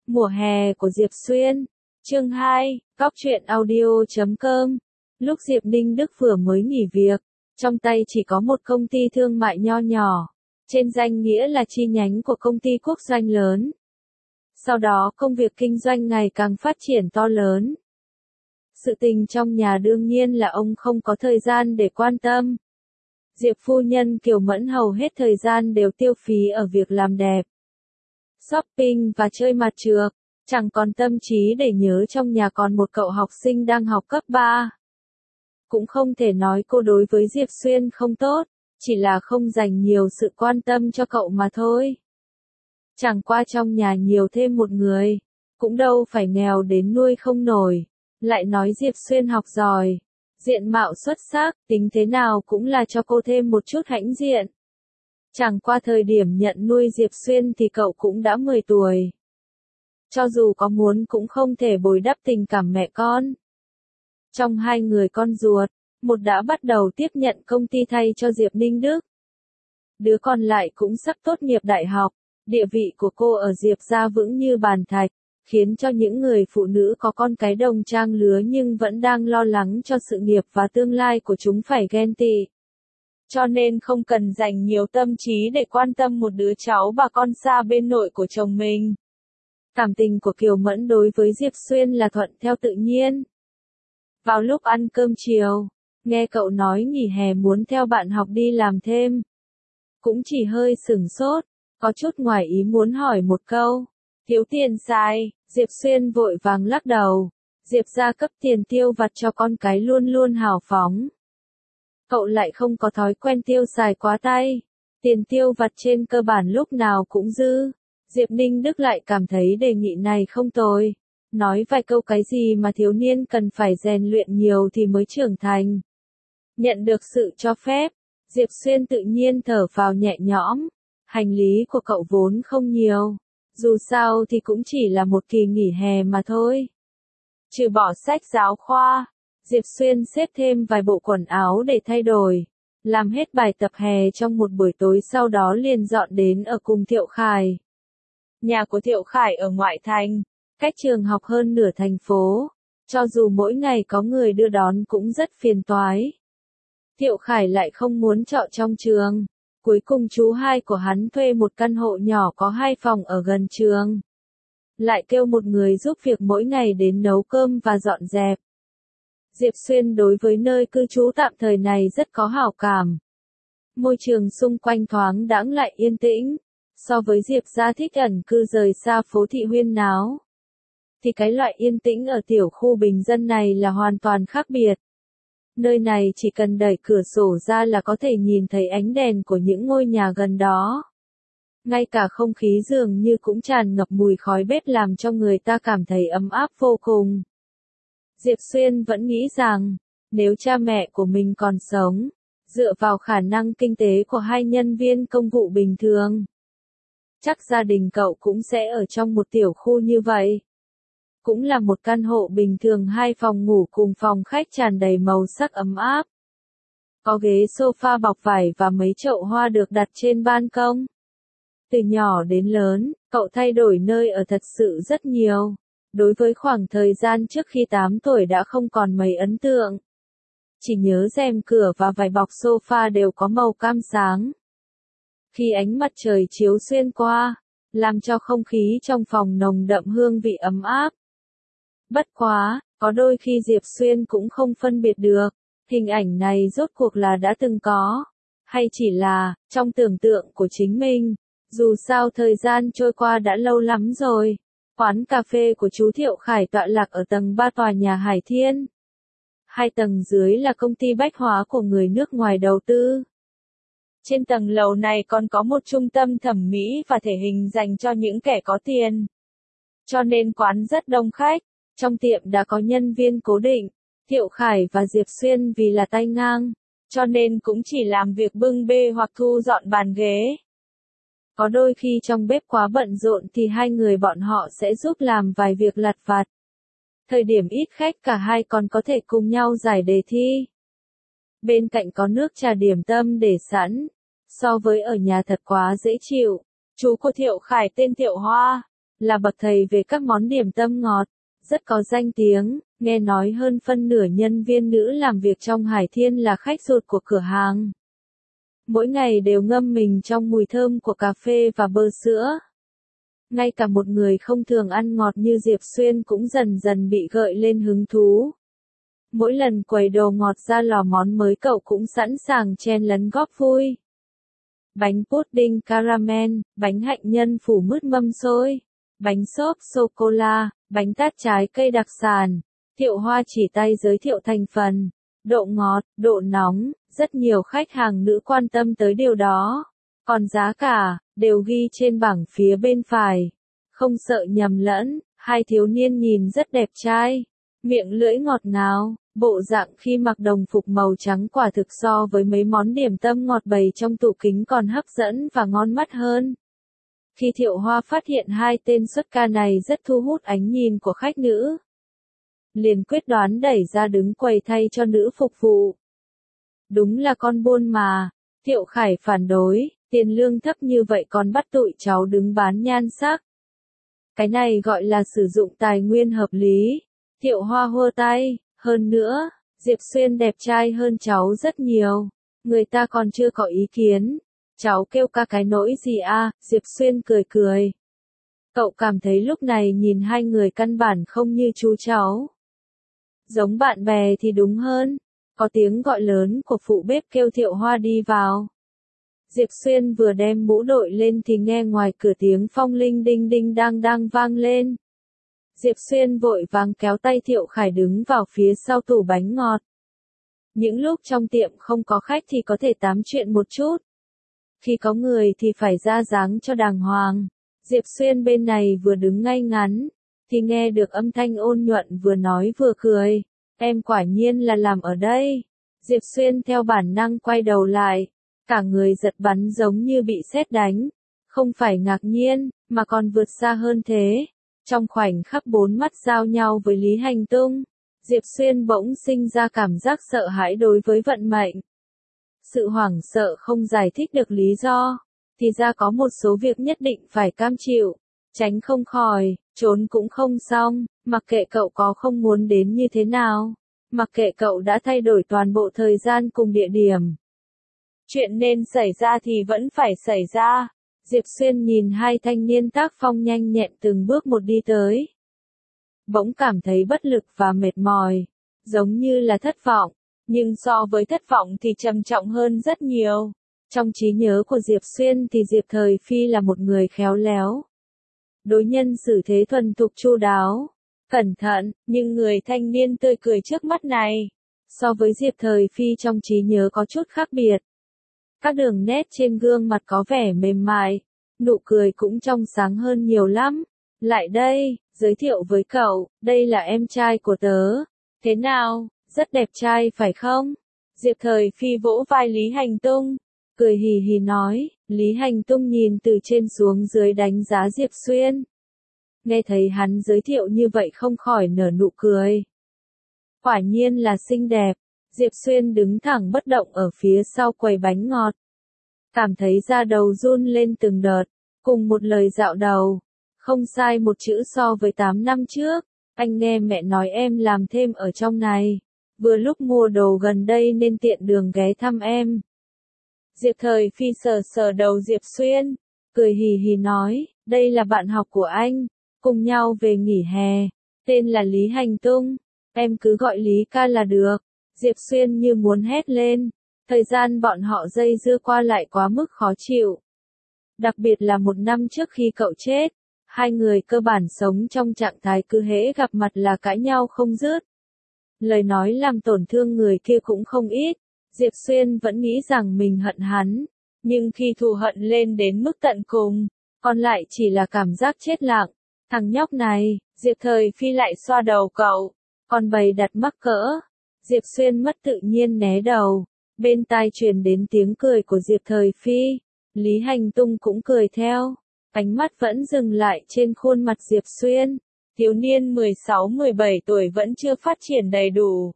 Mùa hè của Diệp Xuyên. Chương 2, Góc truyện audio.com. Lúc Diệp Ninh Đức vừa mới nghỉ việc, trong tay chỉ có một công ty thương mại nho nhỏ, trên danh nghĩa là chi nhánh của công ty quốc doanh lớn. Sau đó công việc kinh doanh ngày càng phát triển to lớn. Sự tình trong nhà đương nhiên là ông không có thời gian để quan tâm. Diệp phu nhân Kiều Mẫn hầu hết thời gian đều tiêu phí ở việc làm đẹp, shopping và chơi mặt trược, chẳng còn tâm trí để nhớ trong nhà còn một cậu học sinh đang học cấp 3. Cũng không thể nói cô đối với Diệp Xuyên không tốt, chỉ là không dành nhiều sự quan tâm cho cậu mà thôi. Chẳng qua trong nhà nhiều thêm một người, cũng đâu phải nghèo đến nuôi không nổi. Lại nói Diệp Xuyên học giỏi, diện mạo xuất sắc, tính thế nào cũng là cho cô thêm một chút hãnh diện. Chẳng qua thời điểm nhận nuôi Diệp Xuyên thì cậu cũng đã 10 tuổi. Cho dù có muốn cũng không thể bồi đắp tình cảm mẹ con. Trong hai người con ruột, một đã bắt đầu tiếp nhận công ty thay cho Diệp Ninh Đức. Đứa còn lại cũng sắp tốt nghiệp đại học, địa vị của cô ở Diệp gia vững như bàn thạch, khiến cho những người phụ nữ có con cái đồng trang lứa nhưng vẫn đang lo lắng cho sự nghiệp và tương lai của chúng phải ghen tị. Cho nên không cần dành nhiều tâm trí để quan tâm một đứa cháu bà con xa bên nội của chồng mình. Cảm tình của Kiều Mẫn đối với Diệp Xuyên là thuận theo tự nhiên. Vào lúc ăn cơm chiều, nghe cậu nói nghỉ hè muốn theo bạn học đi làm thêm. Cũng chỉ hơi sửng sốt, có chút ngoài ý muốn hỏi một câu. Thiếu tiền xài, Diệp Xuyên vội vàng lắc đầu. Diệp gia cấp tiền tiêu vặt cho con cái luôn luôn hào phóng. Cậu lại không có thói quen tiêu xài quá tay. Tiền tiêu vặt trên cơ bản lúc nào cũng dư. Diệp Ninh Đức lại cảm thấy đề nghị này không tồi. Nói vài câu cái gì mà thiếu niên cần phải rèn luyện nhiều thì mới trưởng thành. Nhận được sự cho phép, Diệp Xuyên tự nhiên thở phào nhẹ nhõm. Hành lý của cậu vốn không nhiều. Dù sao thì cũng chỉ là một kỳ nghỉ hè mà thôi. Trừ bỏ sách giáo khoa, Diệp Xuyên xếp thêm vài bộ quần áo để thay đổi. Làm hết bài tập hè trong một buổi tối sau đó liền dọn đến ở cùng Thiệu Khải. Nhà của Thiệu Khải ở ngoại thành, cách trường học hơn nửa thành phố. Cho dù mỗi ngày có người đưa đón cũng rất phiền toái. Thiệu Khải lại không muốn trọ trong trường. Cuối cùng chú hai của hắn thuê một căn hộ nhỏ có 2 phòng ở gần trường. Lại kêu một người giúp việc mỗi ngày đến nấu cơm và dọn dẹp. Diệp Xuyên đối với nơi cư trú tạm thời này rất có hảo cảm. Môi trường xung quanh thoáng đãng lại yên tĩnh. So với Diệp gia thích ẩn cư rời xa phố thị huyên náo, thì cái loại yên tĩnh ở tiểu khu bình dân này là hoàn toàn khác biệt. Nơi này chỉ cần đẩy cửa sổ ra là có thể nhìn thấy ánh đèn của những ngôi nhà gần đó. Ngay cả không khí dường như cũng tràn ngập mùi khói bếp làm cho người ta cảm thấy ấm áp vô cùng. Diệp Xuyên vẫn nghĩ rằng, nếu cha mẹ của mình còn sống, dựa vào khả năng kinh tế của hai nhân viên công vụ bình thường, chắc gia đình cậu cũng sẽ ở trong một tiểu khu như vậy. Cũng là một căn hộ bình thường 2 phòng ngủ cùng phòng khách tràn đầy màu sắc ấm áp. Có ghế sofa bọc vải và mấy chậu hoa được đặt trên ban công. Từ nhỏ đến lớn, cậu thay đổi nơi ở thật sự rất nhiều. Đối với khoảng thời gian trước khi 8 tuổi đã không còn mấy ấn tượng. Chỉ nhớ rèm cửa và vải bọc sofa đều có màu cam sáng. Khi ánh mặt trời chiếu xuyên qua, làm cho không khí trong phòng nồng đậm hương vị ấm áp. Bất quá, có đôi khi Diệp Xuyên cũng không phân biệt được, hình ảnh này rốt cuộc là đã từng có, hay chỉ là, trong tưởng tượng của chính mình. Dù sao thời gian trôi qua đã lâu lắm rồi. Quán cà phê của chú Thiệu Khải tọa lạc ở tầng 3 tòa nhà Hải Thiên. 2 tầng dưới là công ty bách hóa của người nước ngoài đầu tư. Trên tầng lầu này còn có một trung tâm thẩm mỹ và thể hình dành cho những kẻ có tiền. Cho nên quán rất đông khách. Trong tiệm đã có nhân viên cố định. Thiệu Khải và Diệp Xuyên vì là tay ngang, cho nên cũng chỉ làm việc bưng bê hoặc thu dọn bàn ghế. Có đôi khi trong bếp quá bận rộn thì hai người bọn họ sẽ giúp làm vài việc lặt vặt. Thời điểm ít khách cả hai còn có thể cùng nhau giải đề thi. Bên cạnh có nước trà điểm tâm để sẵn. So với ở nhà thật quá dễ chịu. Chú của Thiệu Khải tên Thiệu Hoa. là bậc thầy về các món điểm tâm ngọt, rất có danh tiếng, nghe nói hơn phân nửa nhân viên nữ làm việc trong Hải Thiên là khách ruột của cửa hàng. Mỗi ngày đều ngâm mình trong mùi thơm của cà phê và bơ sữa. Ngay cả một người không thường ăn ngọt như Diệp Xuyên cũng dần dần bị gợi lên hứng thú. Mỗi lần quầy đồ ngọt ra lò món mới cậu cũng sẵn sàng chen lấn góp vui. Bánh pudding caramel, bánh hạnh nhân phủ mứt mâm xôi, bánh xốp sô-cô-la, bánh tart trái cây đặc sản. Thiệu Hoa chỉ tay giới thiệu thành phần, độ ngọt, độ nóng, rất nhiều khách hàng nữ quan tâm tới điều đó. Còn giá cả, đều ghi trên bảng phía bên phải. Không sợ nhầm lẫn, hai thiếu niên nhìn rất đẹp trai, miệng lưỡi ngọt ngào, bộ dạng khi mặc đồng phục màu trắng quả thực so với mấy món điểm tâm ngọt bày trong tủ kính còn hấp dẫn và ngon mắt hơn. Khi Thiệu Hoa phát hiện hai tên xuất ca này rất thu hút ánh nhìn của khách nữ, liền quyết đoán đẩy ra đứng quầy thay cho nữ phục vụ. Đúng là con buôn mà, Thiệu Khải phản đối, tiền lương thấp như vậy còn bắt tụi cháu đứng bán nhan sắc. Cái này gọi là sử dụng tài nguyên hợp lý. Thiệu Hoa hô tay, hơn nữa, Diệp Xuyên đẹp trai hơn cháu rất nhiều. Người ta còn chưa có ý kiến. Cháu kêu ca cái nỗi gì à, Diệp Xuyên cười cười. Cậu cảm thấy lúc này nhìn hai người căn bản không như chú cháu. Giống bạn bè thì đúng hơn. Có tiếng gọi lớn của phụ bếp kêu Thiệu Hoa đi vào. Diệp Xuyên vừa đem mũ đội lên thì nghe ngoài cửa tiếng phong linh đinh đinh đang đang vang lên. Diệp Xuyên vội vàng kéo tay Thiệu Khải đứng vào phía sau tủ bánh ngọt. Những lúc trong tiệm không có khách thì có thể tám chuyện một chút. Khi có người thì phải ra dáng cho đàng hoàng. Diệp Xuyên bên này vừa đứng ngay ngắn, thì nghe được âm thanh ôn nhuận vừa nói vừa cười. Em quả nhiên là làm ở đây. Diệp Xuyên theo bản năng quay đầu lại. Cả người giật bắn giống như bị sét đánh. Không phải ngạc nhiên, mà còn vượt xa hơn thế. Trong khoảnh khắc bốn mắt giao nhau với Lý Hành Tung, Diệp Xuyên bỗng sinh ra cảm giác sợ hãi đối với vận mệnh. Sự hoảng sợ không giải thích được lý do, thì ra có một số việc nhất định phải cam chịu, tránh không khỏi, trốn cũng không xong, mặc kệ cậu có không muốn đến như thế nào, mặc kệ cậu đã thay đổi toàn bộ thời gian cùng địa điểm. Chuyện nên xảy ra thì vẫn phải xảy ra. Diệp Xuyên nhìn hai thanh niên tác phong nhanh nhẹn từng bước một đi tới. Bỗng cảm thấy bất lực và mệt mỏi, giống như là thất vọng, nhưng so với thất vọng thì trầm trọng hơn rất nhiều. Trong trí nhớ của Diệp Xuyên thì Diệp Thời Phi là một người khéo léo. Đối nhân xử thế thuần thục chu đáo, cẩn thận, nhưng người thanh niên tươi cười trước mắt này, so với Diệp Thời Phi trong trí nhớ có chút khác biệt. Các đường nét trên gương mặt có vẻ mềm mại, nụ cười cũng trong sáng hơn nhiều lắm. Lại đây, giới thiệu với cậu, đây là em trai của tớ. Thế nào, rất đẹp trai phải không? Diệp Thời Phi vỗ vai Lý Hành Tung, cười hì hì nói. Lý Hành Tung nhìn từ trên xuống dưới đánh giá Diệp Xuyên. Nghe thấy hắn giới thiệu như vậy không khỏi nở nụ cười. Quả nhiên là xinh đẹp. Diệp Xuyên đứng thẳng bất động ở phía sau quầy bánh ngọt. Cảm thấy da đầu run lên từng đợt, cùng một lời dạo đầu. Không sai một chữ so với 8 năm trước, anh nghe mẹ nói em làm thêm ở trong này. Vừa lúc mua đồ gần đây nên tiện đường ghé thăm em. Diệp Thời Phi sờ sờ đầu Diệp Xuyên, cười hì hì nói, đây là bạn học của anh, cùng nhau về nghỉ hè, tên là Lý Hành Tung, em cứ gọi Lý ca là được. Diệp Xuyên như muốn hét lên, thời gian bọn họ dây dưa qua lại quá mức khó chịu. Đặc biệt là một năm trước khi cậu chết, hai người cơ bản sống trong trạng thái cứ hễ gặp mặt là cãi nhau không dứt. Lời nói làm tổn thương người kia cũng không ít, Diệp Xuyên vẫn nghĩ rằng mình hận hắn, nhưng khi thù hận lên đến mức tận cùng, còn lại chỉ là cảm giác chết lặng. Thằng nhóc này, Diệp Thời Phi lại xoa đầu cậu, còn bày đặt mắc cỡ. Diệp Xuyên mất tự nhiên né đầu, bên tai truyền đến tiếng cười của Diệp Thời Phi, Lý Hành Tung cũng cười theo, ánh mắt vẫn dừng lại trên khuôn mặt Diệp Xuyên, thiếu niên 16-17 tuổi vẫn chưa phát triển đầy đủ.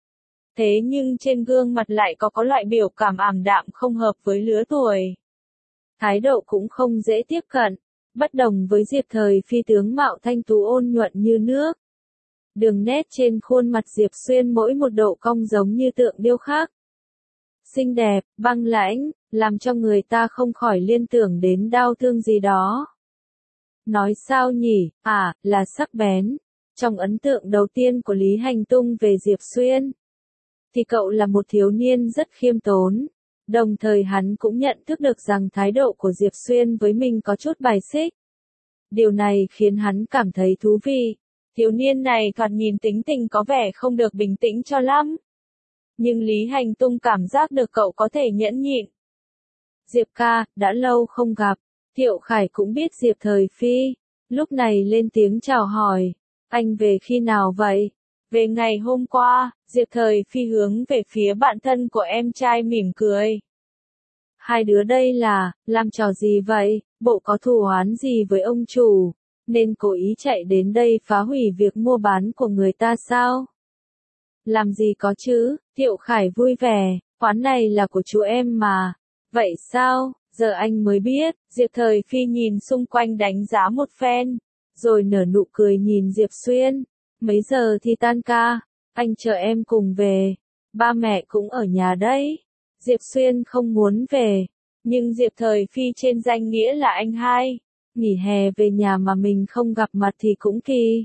Thế nhưng trên gương mặt lại có loại biểu cảm ảm đạm không hợp với lứa tuổi. Thái độ cũng không dễ tiếp cận, Bất đồng với Diệp Thời Phi tướng mạo thanh tú ôn nhuận như nước. Đường nét trên khuôn mặt Diệp Xuyên mỗi một độ cong giống như tượng điêu khắc. Xinh đẹp, băng lãnh, làm cho người ta không khỏi liên tưởng đến đau thương gì đó. Nói sao nhỉ, là sắc bén. Trong ấn tượng đầu tiên của Lý Hành Tung về Diệp Xuyên, thì cậu là một thiếu niên rất khiêm tốn. Đồng thời hắn cũng nhận thức được rằng thái độ của Diệp Xuyên với mình có chút bài xích. Điều này khiến hắn cảm thấy thú vị. Thiếu niên này thoạt nhìn tính tình có vẻ không được bình tĩnh cho lắm. Nhưng Lý Hành Tung cảm giác được cậu có thể nhẫn nhịn. Diệp ca, đã lâu không gặp. Thiệu Khải cũng biết Diệp Thời Phi. Lúc này lên tiếng chào hỏi. Anh về khi nào vậy? Về ngày hôm qua, Diệp Thời Phi hướng về phía bạn thân của em trai mỉm cười. Hai đứa đây là, làm trò gì vậy? Bộ có thù oán gì với ông chủ? Nên cố ý chạy đến đây phá hủy việc mua bán của người ta sao? Làm gì có chứ, Thiệu Khải vui vẻ, quán này là của chú em mà. Vậy sao, giờ anh mới biết, Diệp Thời Phi nhìn xung quanh đánh giá một phen, rồi nở nụ cười nhìn Diệp Xuyên. Mấy giờ thì tan ca, anh chờ em cùng về, ba mẹ cũng ở nhà đấy. Diệp Xuyên không muốn về, nhưng Diệp Thời Phi trên danh nghĩa là anh hai. Nghỉ hè về nhà mà mình không gặp mặt thì cũng kỳ.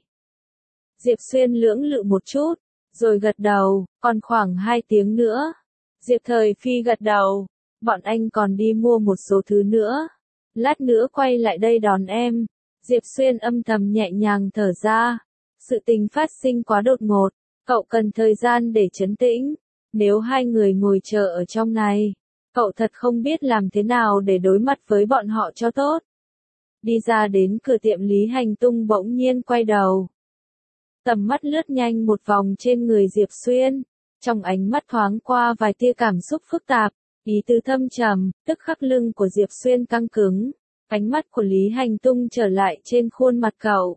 Diệp Xuyên lưỡng lự một chút, rồi gật đầu, còn khoảng 2 tiếng nữa. Diệp Thời Phi gật đầu, bọn anh còn đi mua một số thứ nữa. Lát nữa quay lại đây đón em. Diệp Xuyên âm thầm nhẹ nhàng thở ra. Sự tình phát sinh quá đột ngột, cậu cần thời gian để trấn tĩnh. Nếu hai người ngồi chờ ở trong này, cậu thật không biết làm thế nào để đối mặt với bọn họ cho tốt. Đi ra đến cửa tiệm Lý Hành Tung bỗng nhiên quay đầu. Tầm mắt lướt nhanh một vòng trên người Diệp Xuyên. Trong ánh mắt thoáng qua vài tia cảm xúc phức tạp, ý tứ thâm trầm, tức khắc lưng của Diệp Xuyên căng cứng. Ánh mắt của Lý Hành Tung trở lại trên khuôn mặt cậu.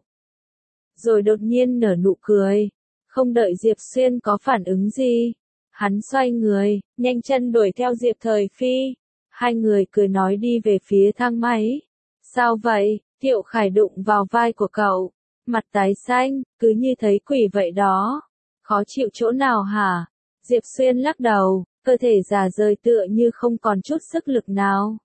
Rồi đột nhiên nở nụ cười. Không đợi Diệp Xuyên có phản ứng gì. Hắn xoay người, nhanh chân đuổi theo Diệp Thời Phi. Hai người cười nói đi về phía thang máy. Sao vậy? Thiệu Khải đụng vào vai của cậu. Mặt tái xanh, cứ như thấy quỷ vậy đó. Khó chịu chỗ nào hả? Diệp Xuyên lắc đầu, cơ thể già rời tựa như không còn chút sức lực nào.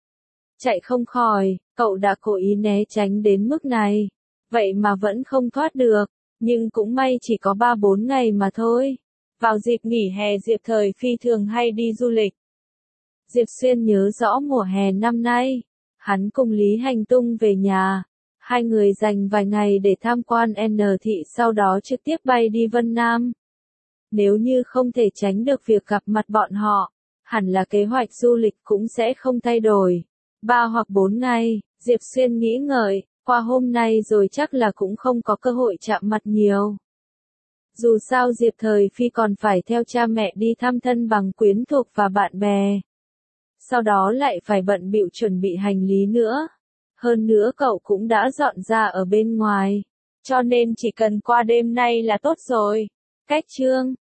Chạy không khỏi, cậu đã cố ý né tránh đến mức này. Vậy mà vẫn không thoát được. Nhưng cũng may chỉ có 3-4 ngày mà thôi. Vào dịp nghỉ hè Diệp Thời Phi thường hay đi du lịch. Diệp Xuyên nhớ rõ mùa hè năm nay. Hắn cùng Lý Hành Tung về nhà. Hai người dành vài ngày để tham quan N thị sau đó trực tiếp bay đi Vân Nam. Nếu như không thể tránh được việc gặp mặt bọn họ, hẳn là kế hoạch du lịch cũng sẽ không thay đổi. 3 hoặc 4 ngày, Diệp Xuyên nghĩ ngợi, qua hôm nay rồi chắc là cũng không có cơ hội chạm mặt nhiều. Dù sao Diệp Thời Phi còn phải theo cha mẹ đi thăm thân bằng quyến thuộc và bạn bè. Sau đó lại phải bận bịu chuẩn bị hành lý nữa. Hơn nữa cậu cũng đã dọn ra ở bên ngoài. Cho nên chỉ cần qua đêm nay là tốt rồi. Cách chương